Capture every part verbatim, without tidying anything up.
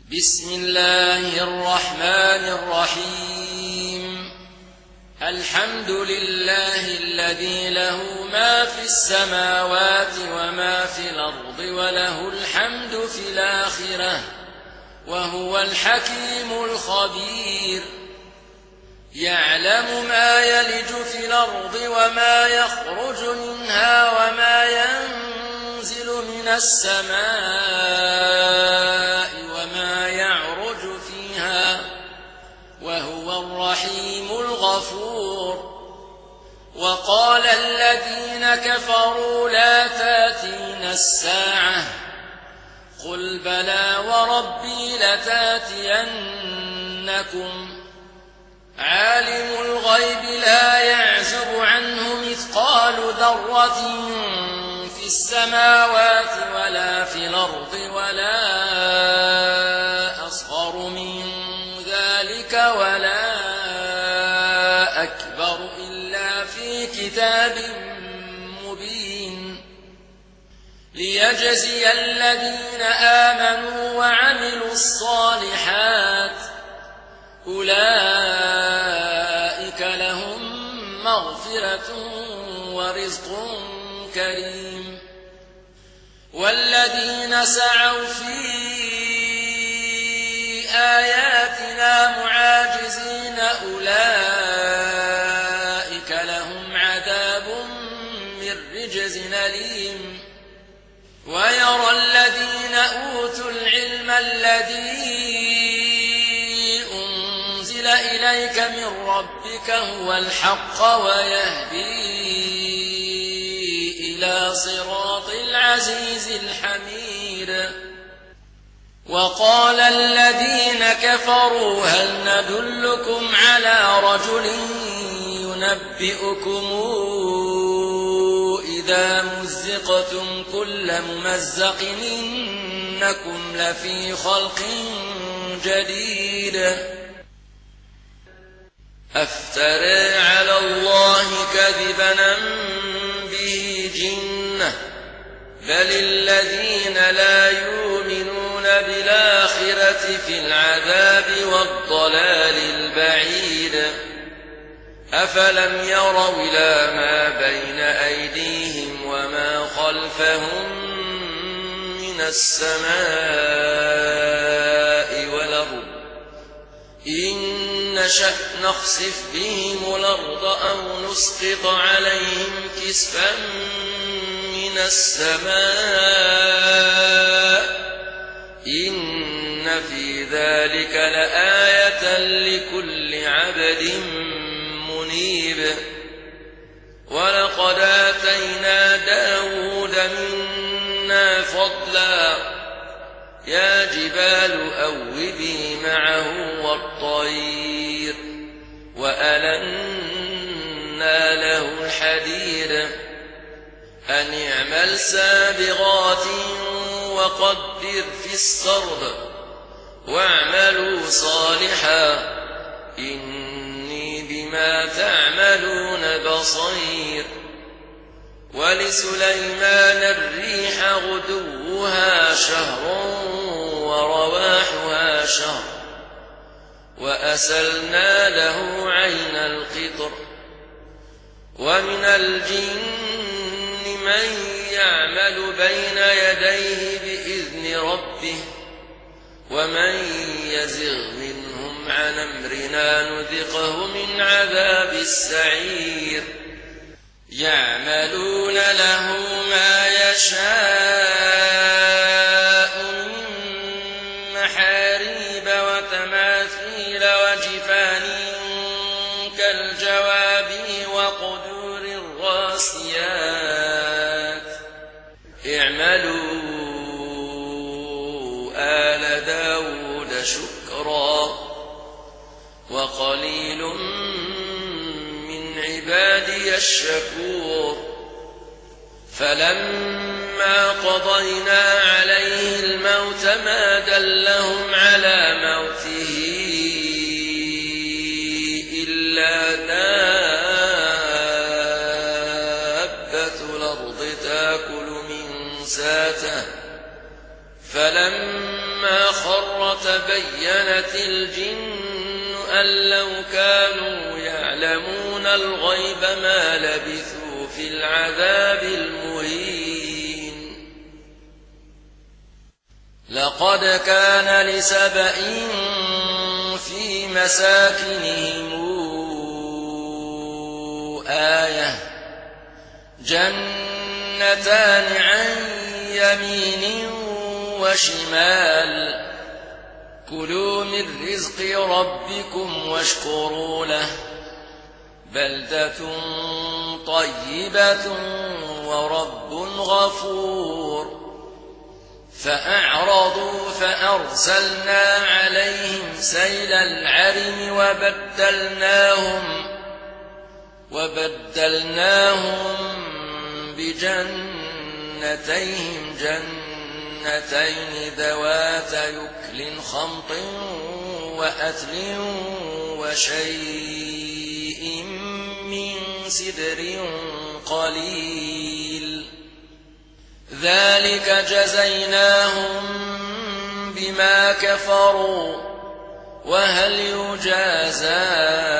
بسم الله الرحمن الرحيم. الحمد لله الذي له ما في السماوات وما في الأرض وله الحمد في الآخرة وهو الحكيم الخبير. يعلم ما يلج في الأرض وما يخرج منها وما ينزل من السماء وما يعرج فيها وهو الرحيم الغفور. وقال الذين كفروا لا تأتينا الساعة قل بلى وربي لتأتينكم عالم الغيب لا يعزب عنه مثقال ذرة في السماوات ولا في الأرض ولا أصغر من ذلك ولا أكبر إلا في كتاب مبين. ليجزي الذين آمنوا وعملوا الصالحات أولئك لهم مغفرة ورزق كريم. والذين سعوا في آياتنا معاجزين أولئك لهم عذاب من رجز أليم. ويرى الذين أوتوا العلم الذي إليك من ربك هو الحق ويهدي إلى صراط العزيز الحميد. وقال الذين كفروا هل ندلكم على رجل ينبئكم إذا مزقتم كل ممزق إنكم لفي خلق جديد. أفترى على الله كذبا به جنة بل الذين لا يؤمنون بالآخرة في العذاب والضلال البعيد. أفلم يروا إلى ما بين أيديهم وما خلفهم من السماء والأرض إن نشأ نخسف بهم الأرض أو نسقط عليهم كسفا من السماء إن في ذلك لآية لكل عبد منيب. ولقد آتينا داود منا فضلا يا جبال أوبي معه والطير وألنا له الحديد أن اعمل سابغات وقدر في السرد واعملوا صالحا إني بما تعملون بصير. ولسليمان الريح غدوها شهر ورواحها شهر وأسلنا له عين القطر. ومن الجن من يعمل بين يديه بإذن ربه ومن يزغ منهم عن أمرنا نذقه من عذاب السعير. يعملون له ما يشاء من محاريب وتماثيل وجفان كالجواب وقدور الراسيات. اعملوا آل داود شكرا وقليل من عبادي الشكور. فلما قضينا عليه الموت ما دلهم على موته إلا دابة الأرض تأكل من ساته فلما خر تبينت الجن أن لو كانوا يعلمون الغيب ما لبثوا في العذاب المهين. لقد كان لسبإ في مساكنهم آية جنتان عن يمين وشمال كلوا من رزق ربكم واشكروا له بلدة طيبة ورب غفور. فأعرضوا فأرسلنا عليهم سيل العرم وبدلناهم وبدلناهم بجنتيهم جنتين ذوات يكل خمط وأثل وشيء من سدر قليل ذلك جزيناهم بما كفروا وهل يجازى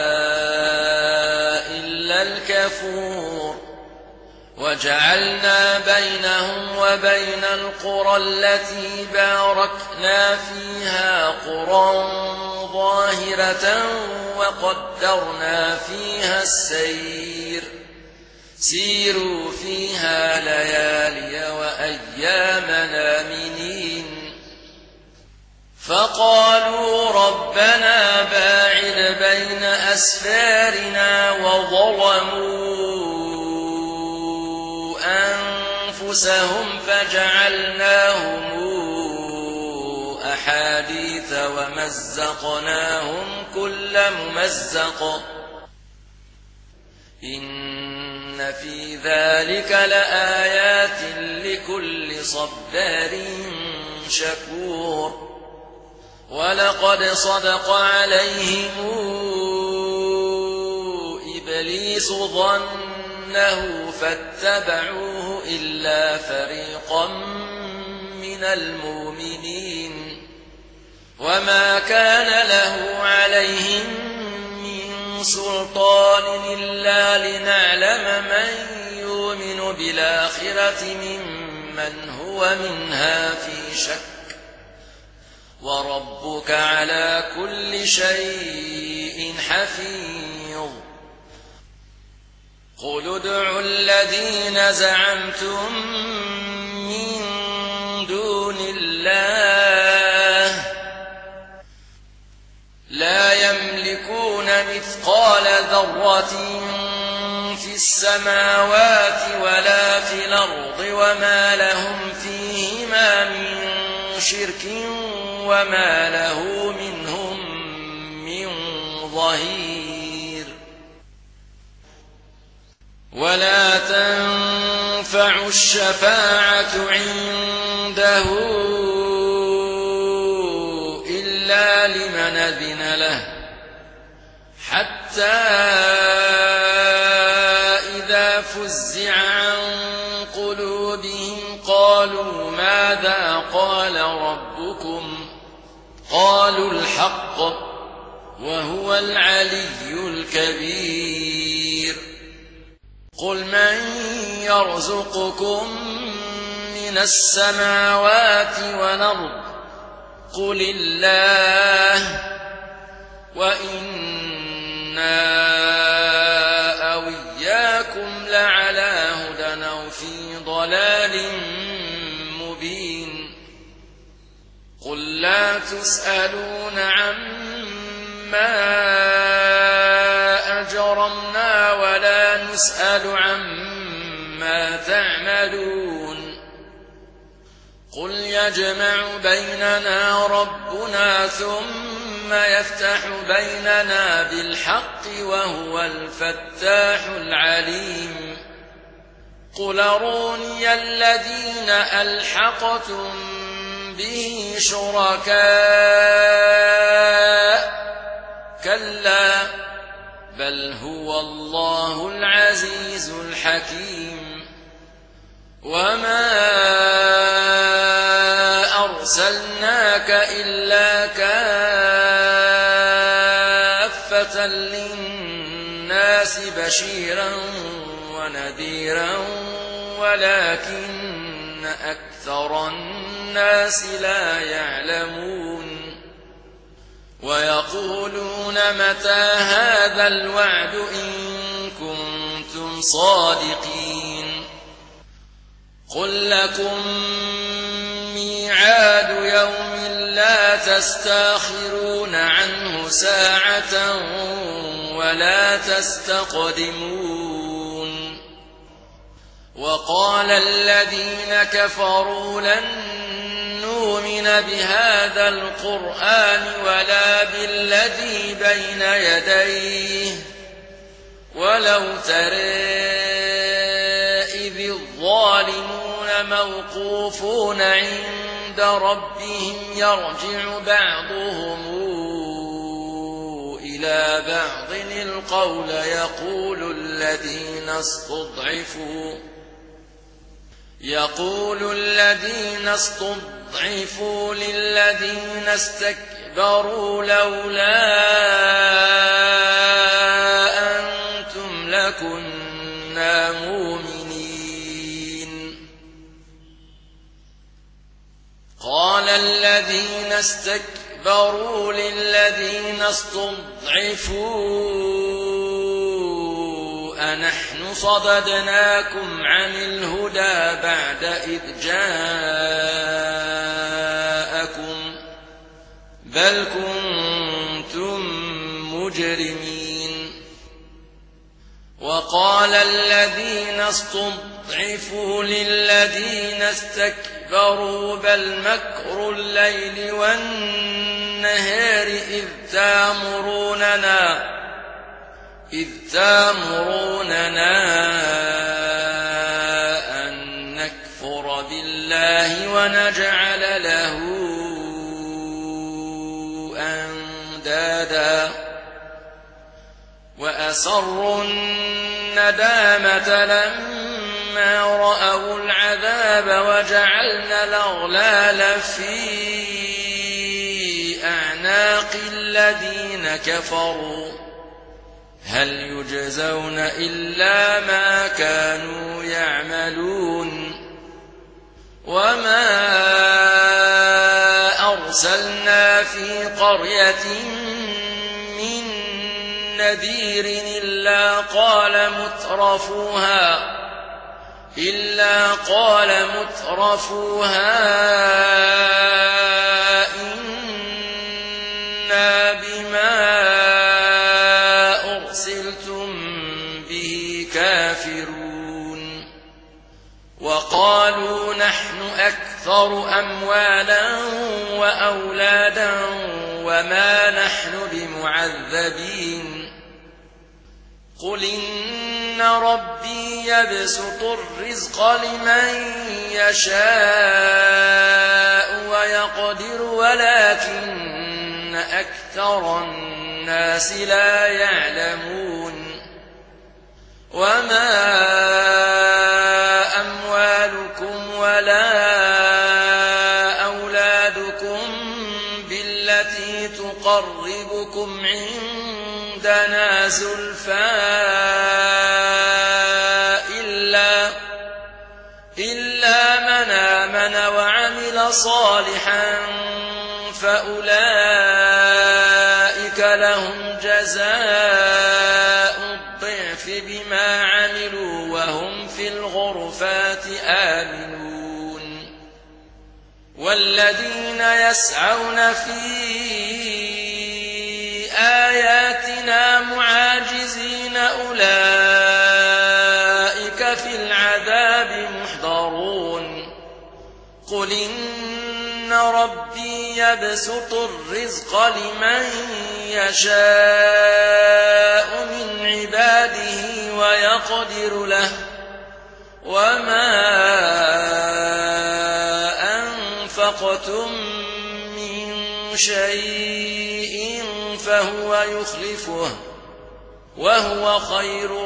إلا الكفور. وجعلنا بينهم وبين القرى التي باركنا فيها قرى ظاهرة وقدرنا فيها السير سيروا فيها ليالي وأياما آمنين. فقالوا ربنا باعد بين أسفارنا وظلموا أنفسهم فجعلناهم أحاديث ومزقناهم كل ممزق إن في ذلك لآيات لكل صبار شكور. ولقد صدق عليهم إبليس ظنه فاتبعوه إلا فريقا من المؤمنين وما كان له عليهم من سلطان إلا لنعلم من يؤمن بالآخرة ممن هو منها في شك وربك على كل شيء حفيظ. قل ادعوا الذين زعمتم من دون الله لا يملكون مثقال ذرة في السماوات ولا في الأرض وما لهم فيهما من شرك وما له منهم من ظهير. ولا تنفع الشفاعة عنده إلا لمن أذن له حتى إذا فزع عن قلوبهم قالوا ماذا قال ربكم قالوا الحق وهو العلي الكبير. قل من يرزقكم من السماوات والأرض قل الله وإنا أو إياكم لعلى هدى أو في ضلال مبين. قل لا تسألون عما أجرمنا ولا نسأل عما تعملون. قل يجمع بيننا ربنا ثم يفتح بيننا بالحق وهو الفتاح العليم. قل أروني الذين ألحقتم به شركاء كلا بل هو الله العزيز الحكيم. وما أرسلناك إلا كافة للناس بشيرا ونذيرا ولكن أكثر الناس لا يعلمون ويقولون متى هذا الوعد إن كنتم صادقين قل لكم ميعاد يوم لا تستأخرون عنه ساعة ولا تستقدمون وقال الذين كفروا لن نؤمن بهذا القرآن ولا بالذي بين يديه ولو ترى إذ الظالمون موقوفون عند ربهم يرجع بعضهم إلى بعض القول يقول الذين استضعفوا يقول الذين استضعفوا للذين استكبروا لولا أنتم لكنا مؤمنين قال الذين استكبروا للذين استضعفوا أنحن صددناكم عن الهدى بعد إذ جاءكم بل كنتم مجرمين وقال الذين استضعفوا للذين استكبروا بل مكر الليل والنهار إذ تأمروننا إذ تأمروننا أن نكفر بالله ونجعل له أندادا وأسروا الندامة لما رأوا العذاب وجعلنا الأغلال في أعناق الذين كفروا هل يجزون إلا ما كانوا يعملون وما أرسلنا في قرية من نذير إلا قال مترفوها إلا قال مترفوها إنا بما كافرون وقالوا نحن أكثر أموالا وأولادا وما نحن بمعذبين قل إن ربي يبسط الرزق لمن يشاء ويقدر ولكن أكثر الناس لا يعلمون وما أموالكم ولا أولادكم بالتي تقربكم عندنا زلفى إلا, إلا من آمن وعمل صالحا فأولئك لهم جزاء بما عملوا وهم في الغرفات آمنون والذين يسعون في آياتنا معاجزين أولئك في العذاب محضرون قل إن ربي يبسط الرزق لمن يشاء من عباده ويقدر له وما أنفقتم من شيء فهو يخلفه وهو خير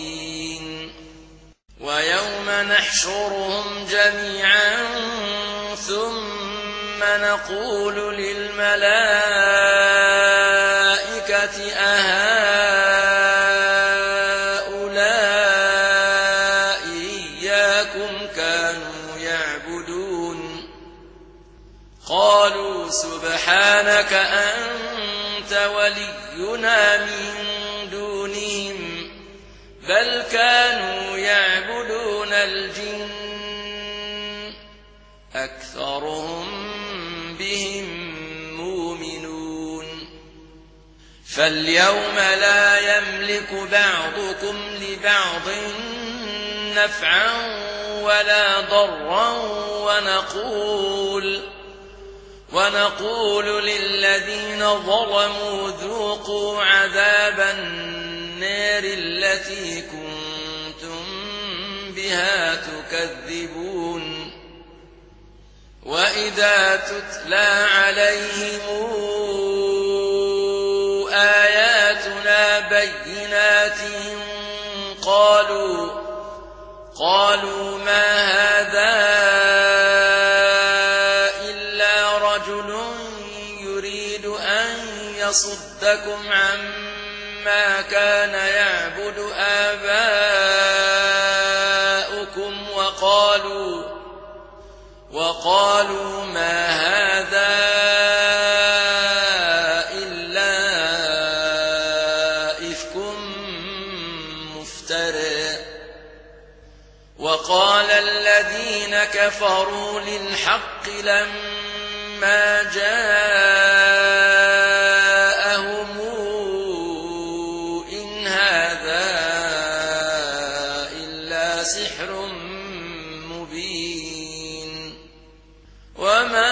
الرازقين ويوم نحشرهم جميعا ثم نقول للملائكة أهؤلاء إياكم كانوا يعبدون قالوا سبحانك أنت ولينا من دونهم بل كانوا يعبدون الجن أكثرهم بهم مؤمنون فاليوم لا يملك بعضكم لبعض نفعا ولا ضرا ونقول ونقول للذين ظلموا ذوقوا عذاب النار التي كنتم بها تكذبون وإذا تتلى عليهم آياتنا بينات قالوا قالوا ما هذا إلا رجل يريد أن يصدكم عما كان يعبد آباؤكم وقالوا وقالوا ما هذا إلا إفك مفترى وقال الذين كفروا للحق لما جاءهم إن هذا إلا سحر وما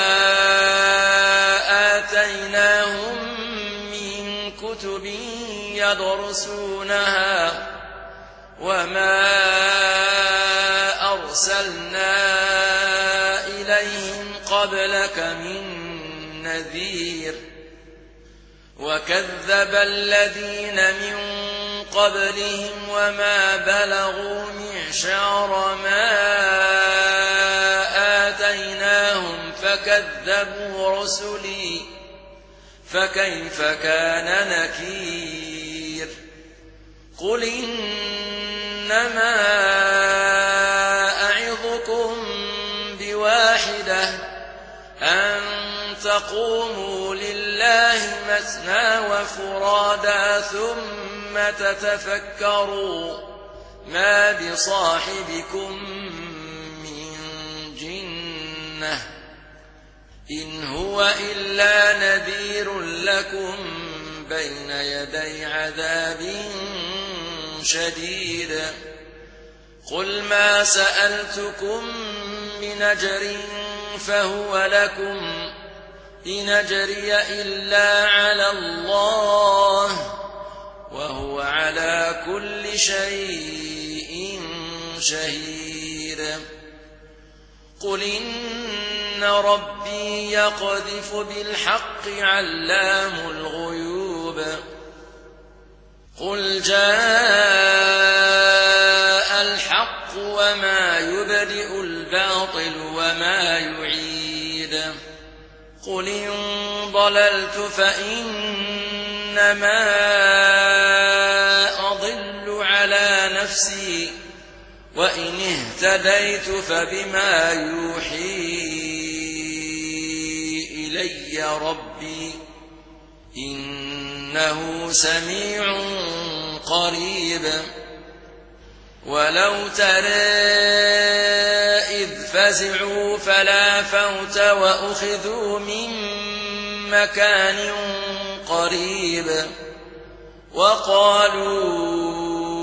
آتيناهم من كتب يدرسونها وما أرسلنا إليهم قبلك من نذير وكذب الذين من قبلهم وما بلغوا معشار ما آتيناهم فكذبوا رسلي فكيف كان نكير قل إنما أعظكم بواحدة أن تقوموا لله مثنى وفرادا ثم تتفكروا ما بصاحبكم من جنة إن هو إلا نذير لكم بين يدي عذاب شديد قل ما سألتكم من أجر فهو لكم إن أجري إلا على الله وهو على كل شيء شهيد قل إن ربي يقذف بالحق علام الغيوب قل جاء الحق وما يبدئ الباطل وما يعيد قل إن ضللت فإنما أضل على نفسي وإن اهتديت فبما يوحي إلي ربي إنه سميع قريب ولو ترى إذ فزعوا فلا فوت وأخذوا من مكان قريب وقالوا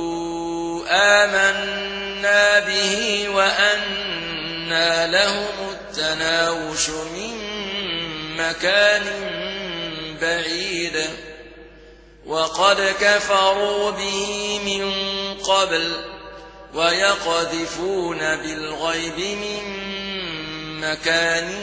آمنا به وأنى لهم التناوش من مكان بعيد وقد كفروا به من قبل ويقذفون بالغيب من مكان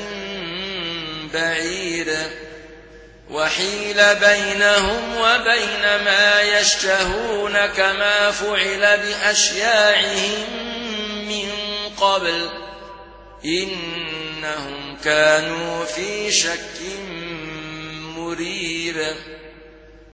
بعيد وحيل بينهم وبين ما يشتهون كما فعل بأشياعهم من قبل إن إنهم كانوا في شك مريب